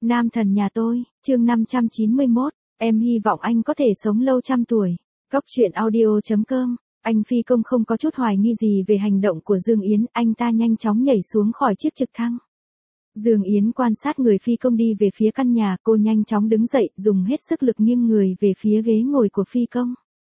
Nam thần nhà tôi, chương 591, em hy vọng anh có thể sống lâu trăm tuổi. Góc truyện audio.com, anh phi công không có chút hoài nghi gì về hành động của Dương Yến, anh ta nhanh chóng nhảy xuống khỏi chiếc trực thăng. Dương Yến quan sát người phi công đi về phía căn nhà, cô nhanh chóng đứng dậy, dùng hết sức lực nghiêng người về phía ghế ngồi của phi công.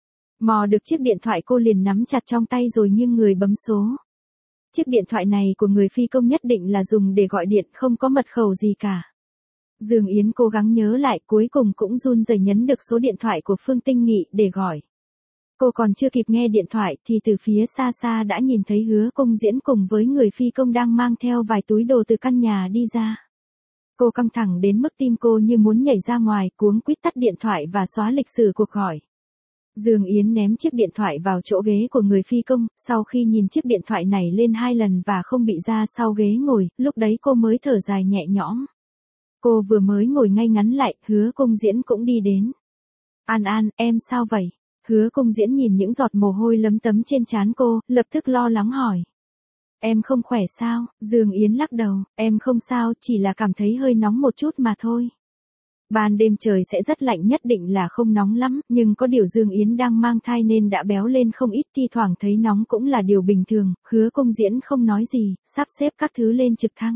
Mò được chiếc điện thoại cô liền nắm chặt trong tay rồi nghiêng người bấm số. Chiếc điện thoại này của người phi công nhất định là dùng để gọi điện, không có mật khẩu gì cả. Dương Yến cố gắng nhớ lại, cuối cùng cũng run rẩy nhấn được số điện thoại của Phương Tinh Nghị để gọi. Cô còn chưa kịp nghe điện thoại thì từ phía xa xa đã nhìn thấy Hứa Công Diễn cùng với người phi công đang mang theo vài túi đồ từ căn nhà đi ra. Cô căng thẳng đến mức tim cô như muốn nhảy ra ngoài, cuống quýt tắt điện thoại và xóa lịch sử cuộc gọi. Dương Yến ném chiếc điện thoại vào chỗ ghế của người phi công, sau khi nhìn chiếc điện thoại này lên 2 lần và không bị ra sau ghế ngồi, lúc đấy cô mới thở dài nhẹ nhõm. Cô vừa mới ngồi ngay ngắn lại, Hứa Công Diễn cũng đi đến. An An, em sao vậy? Hứa Công Diễn nhìn những giọt mồ hôi lấm tấm trên trán cô, lập tức lo lắng hỏi. Em không khỏe sao? Dương Yến lắc đầu, em không sao, chỉ là cảm thấy hơi nóng một chút mà thôi. Ban đêm trời sẽ rất lạnh, nhất định là không nóng lắm, nhưng có điều Dương Yến đang mang thai nên đã béo lên không ít, thi thoảng thấy nóng cũng là điều bình thường. Hứa Công Diễn không nói gì, sắp xếp các thứ lên trực thăng.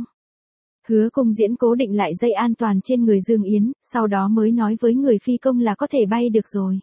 Hứa Công Diễn cố định lại dây an toàn trên người Dương Yến, sau đó mới nói với người phi công là có thể bay được rồi.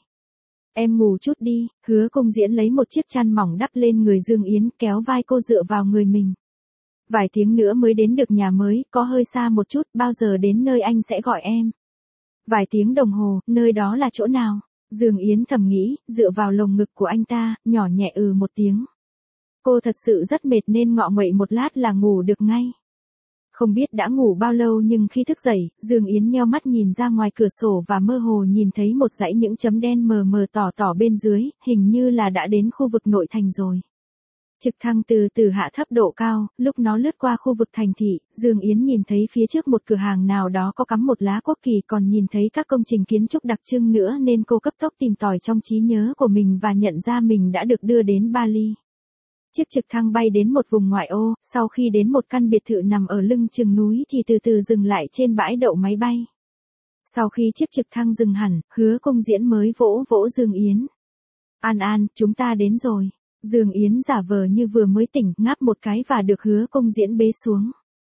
Em ngủ chút đi. Hứa Công Diễn lấy một chiếc chăn mỏng đắp lên người Dương Yến, kéo vai cô dựa vào người mình. Vài tiếng nữa mới đến được nhà mới, có hơi xa một chút, bao giờ đến nơi anh sẽ gọi em. Vài tiếng đồng hồ, nơi đó là chỗ nào? Dương Yến thầm nghĩ, dựa vào lồng ngực của anh ta, nhỏ nhẹ một tiếng. Cô thật sự rất mệt nên ngọ nguậy một lát là ngủ được ngay. Không biết đã ngủ bao lâu nhưng khi thức dậy, Dương Yến nheo mắt nhìn ra ngoài cửa sổ và mơ hồ nhìn thấy một dãy những chấm đen mờ mờ tỏ bên dưới, hình như là đã đến khu vực nội thành rồi. Trực thăng từ từ hạ thấp độ cao, lúc nó lướt qua khu vực thành thị, Dương Yến nhìn thấy phía trước một cửa hàng nào đó có cắm một lá quốc kỳ, còn nhìn thấy các công trình kiến trúc đặc trưng nữa nên cô cấp tốc tìm tòi trong trí nhớ của mình và nhận ra mình đã được đưa đến Bali. Chiếc trực thăng bay đến một vùng ngoại ô, sau khi đến một căn biệt thự nằm ở lưng chừng núi thì từ từ dừng lại trên bãi đậu máy bay. Sau khi chiếc trực thăng dừng hẳn, Hứa Công Diễn mới vỗ vỗ Dương Yến. An An, chúng ta đến rồi. Dương Yến giả vờ như vừa mới tỉnh, ngáp một cái và được Hứa Công Diễn bế xuống.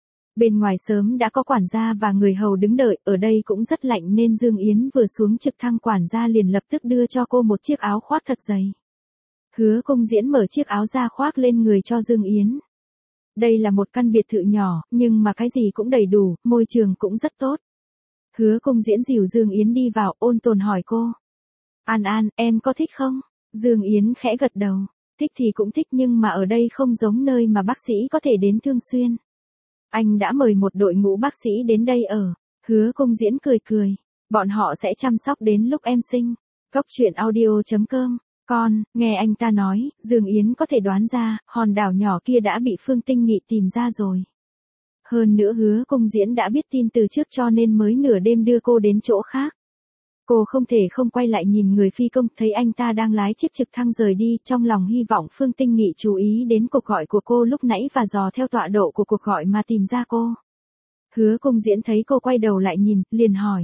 Bên ngoài sớm đã có quản gia và người hầu đứng đợi, ở đây cũng rất lạnh nên Dương Yến vừa xuống trực thăng, quản gia liền lập tức đưa cho cô một chiếc áo khoác thật dày. Hứa Công Diễn mở chiếc áo da khoác lên người cho Dương Yến. Đây là một căn biệt thự nhỏ, nhưng mà cái gì cũng đầy đủ, môi trường cũng rất tốt. Hứa Công Diễn dìu Dương Yến đi vào, ôn tồn hỏi cô. An An, em có thích không? Dương Yến khẽ gật đầu. Thích thì cũng thích nhưng mà ở đây không giống nơi mà bác sĩ có thể đến thường xuyên. Anh đã mời một đội ngũ bác sĩ đến đây ở. Hứa Công Diễn cười. Bọn họ sẽ chăm sóc đến lúc em sinh. Góc truyện audio.com. Con, nghe anh ta nói, Dương Yến có thể đoán ra, hòn đảo nhỏ kia đã bị Phương Tinh Nghị tìm ra rồi. Hơn nữa Hứa Công Diễn đã biết tin từ trước cho nên mới nửa đêm đưa cô đến chỗ khác. Cô không thể không quay lại nhìn người phi công, thấy anh ta đang lái chiếc trực thăng rời đi, trong lòng hy vọng Phương Tinh Nghị chú ý đến cuộc gọi của cô lúc nãy và dò theo tọa độ của cuộc gọi mà tìm ra cô. Hứa Công Diễn thấy cô quay đầu lại nhìn, liền hỏi.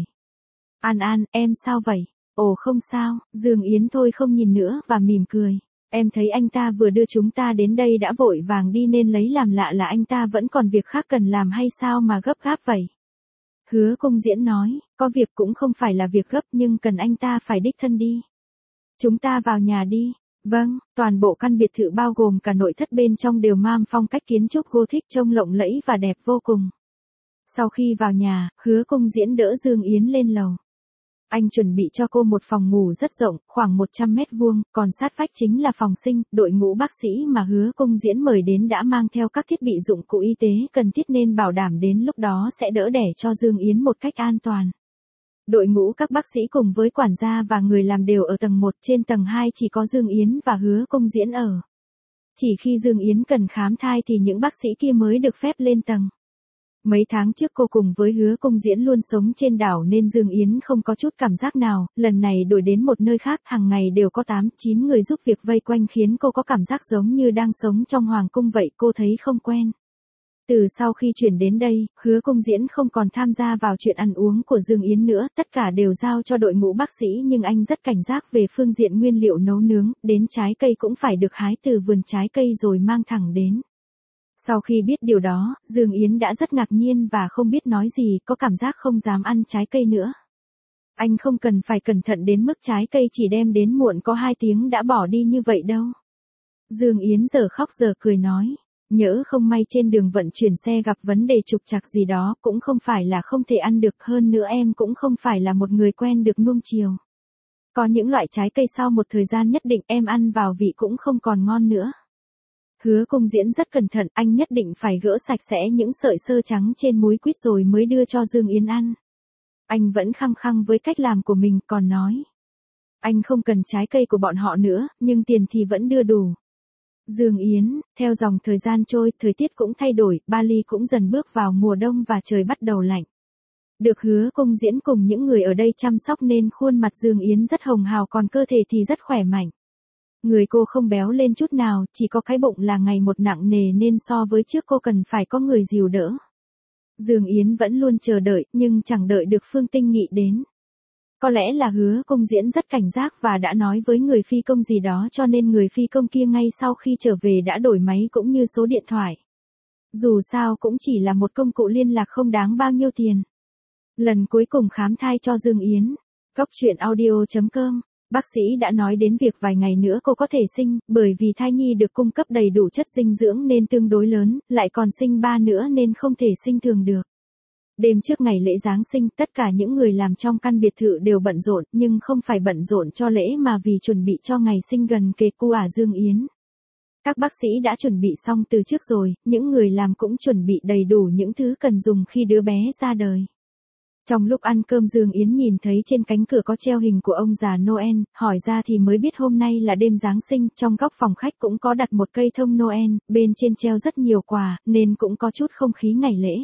An An, em sao vậy? Ồ không sao, Dương Yến thôi không nhìn nữa và mỉm cười. Em thấy anh ta vừa đưa chúng ta đến đây đã vội vàng đi nên lấy làm lạ là anh ta vẫn còn việc khác cần làm hay sao mà gấp gáp vậy? Hứa Công Diễn nói, có việc cũng không phải là việc gấp nhưng cần anh ta phải đích thân đi. Chúng ta vào nhà đi. Vâng, toàn bộ căn biệt thự bao gồm cả nội thất bên trong đều mang phong cách kiến trúc Gothic trông lộng lẫy và đẹp vô cùng. Sau khi vào nhà, Hứa Công Diễn đỡ Dương Yến lên lầu. Anh chuẩn bị cho cô một phòng ngủ rất rộng, khoảng 100 mét vuông, còn sát vách chính là phòng sinh, đội ngũ bác sĩ mà Hứa Công Diễn mời đến đã mang theo các thiết bị dụng cụ y tế cần thiết nên bảo đảm đến lúc đó sẽ đỡ đẻ cho Dương Yến một cách an toàn. Đội ngũ các bác sĩ cùng với quản gia và người làm đều ở tầng 1, trên tầng 2 chỉ có Dương Yến và Hứa Công Diễn ở. Chỉ khi Dương Yến cần khám thai thì những bác sĩ kia mới được phép lên tầng. Mấy tháng trước cô cùng với Hứa Công Diễn luôn sống trên đảo nên Dương Yến không có chút cảm giác nào, lần này đổi đến một nơi khác hàng ngày đều có 8-9 người giúp việc vây quanh khiến cô có cảm giác giống như đang sống trong hoàng cung vậy, cô thấy không quen. Từ sau khi chuyển đến đây, Hứa Cung Diễn không còn tham gia vào chuyện ăn uống của Dương Yến nữa, tất cả đều giao cho đội ngũ bác sĩ, nhưng anh rất cảnh giác về phương diện nguyên liệu nấu nướng, đến trái cây cũng phải được hái từ vườn trái cây rồi mang thẳng đến. Sau khi biết điều đó, Dương Yến đã rất ngạc nhiên và không biết nói gì, có cảm giác không dám ăn trái cây nữa. Anh không cần phải cẩn thận đến mức trái cây chỉ đem đến muộn có 2 tiếng đã bỏ đi như vậy đâu. Dương Yến giờ khóc giờ cười nói. Nhỡ không may trên đường vận chuyển xe gặp vấn đề trục trặc gì đó, cũng không phải là không thể ăn được, hơn nữa em cũng không phải là một người quen được nuông chiều. Có những loại trái cây sau một thời gian nhất định em ăn vào vị cũng không còn ngon nữa. Hứa Cung Diễn rất cẩn thận, anh nhất định phải gỡ sạch sẽ những sợi xơ trắng trên múi quýt rồi mới đưa cho Dương Yến ăn. Anh vẫn khăng khăng với cách làm của mình, còn nói. Anh không cần trái cây của bọn họ nữa, nhưng tiền thì vẫn đưa đủ. Dương Yến, theo dòng thời gian trôi, thời tiết cũng thay đổi, Bali cũng dần bước vào mùa đông và trời bắt đầu lạnh. Được Hứa Cung Diễn cùng những người ở đây chăm sóc nên khuôn mặt Dương Yến rất hồng hào, còn cơ thể thì rất khỏe mạnh. Người cô không béo lên chút nào, chỉ có cái bụng là ngày một nặng nề nên so với trước cô cần phải có người dìu đỡ. Dương Yến vẫn luôn chờ đợi, nhưng chẳng đợi được Phương Tinh Nghị đến. Có lẽ là Hứa Cung Diễn rất cảnh giác và đã nói với người phi công gì đó, cho nên người phi công kia ngay sau khi trở về đã đổi máy cũng như số điện thoại. Dù sao cũng chỉ là một công cụ liên lạc không đáng bao nhiêu tiền. Lần cuối cùng khám thai cho Dương Yến, Cóc Truyện Audio.com, bác sĩ đã nói đến việc vài ngày nữa cô có thể sinh, bởi vì thai nhi được cung cấp đầy đủ chất dinh dưỡng nên tương đối lớn, lại còn sinh 3 nữa nên không thể sinh thường được. Đêm trước ngày lễ Giáng sinh, tất cả những người làm trong căn biệt thự đều bận rộn, nhưng không phải bận rộn cho lễ mà vì chuẩn bị cho ngày sinh gần kề của Dương Yến. Các bác sĩ đã chuẩn bị xong từ trước rồi, những người làm cũng chuẩn bị đầy đủ những thứ cần dùng khi đứa bé ra đời. Trong lúc ăn cơm Dương Yến nhìn thấy trên cánh cửa có treo hình của ông già Noel, hỏi ra thì mới biết hôm nay là đêm Giáng sinh, trong góc phòng khách cũng có đặt một cây thông Noel, bên trên treo rất nhiều quà, nên cũng có chút không khí ngày lễ.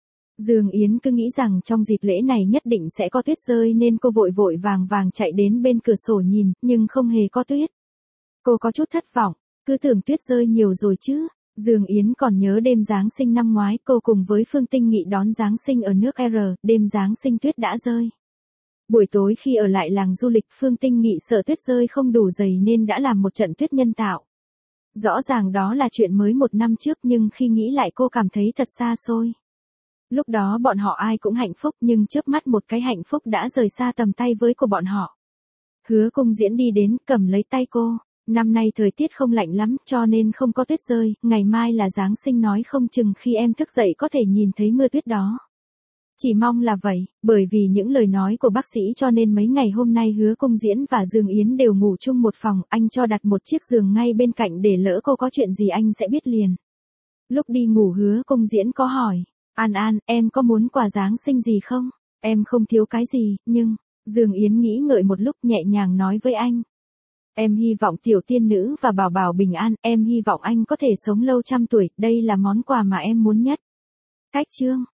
Dương Yến cứ nghĩ rằng trong dịp lễ này nhất định sẽ có tuyết rơi nên cô vội vội vàng vàng chạy đến bên cửa sổ nhìn, nhưng không hề có tuyết. Cô có chút thất vọng, cứ tưởng tuyết rơi nhiều rồi chứ. Dương Yến còn nhớ đêm Giáng sinh năm ngoái cô cùng với Phương Tinh Nghị đón Giáng sinh ở nước R, đêm Giáng sinh tuyết đã rơi. Buổi tối khi ở lại làng du lịch, Phương Tinh Nghị sợ tuyết rơi không đủ dày nên đã làm một trận tuyết nhân tạo. Rõ ràng đó là chuyện mới 1 năm trước nhưng khi nghĩ lại cô cảm thấy thật xa xôi. Lúc đó bọn họ ai cũng hạnh phúc nhưng chớp mắt một cái hạnh phúc đã rời xa tầm tay với của bọn họ. Hứa Cung Diễn đi đến cầm lấy tay cô. Năm nay thời tiết không lạnh lắm cho nên không có tuyết rơi, ngày mai là Giáng sinh, nói không chừng khi em thức dậy có thể nhìn thấy mưa tuyết đó. Chỉ mong là vậy, bởi vì những lời nói của bác sĩ cho nên mấy ngày hôm nay Hứa Cung Diễn và Dương Yến đều ngủ chung một phòng, anh cho đặt một chiếc giường ngay bên cạnh để lỡ cô có chuyện gì anh sẽ biết liền. Lúc đi ngủ Hứa Cung Diễn có hỏi, An An, em có muốn quà Giáng sinh gì không? Em không thiếu cái gì, nhưng, Dương Yến nghĩ ngợi một lúc nhẹ nhàng nói với anh. Em hy vọng tiểu tiên nữ và bảo bảo bình an, em hy vọng anh có thể sống lâu trăm tuổi, đây là món quà mà em muốn nhất. Cách chương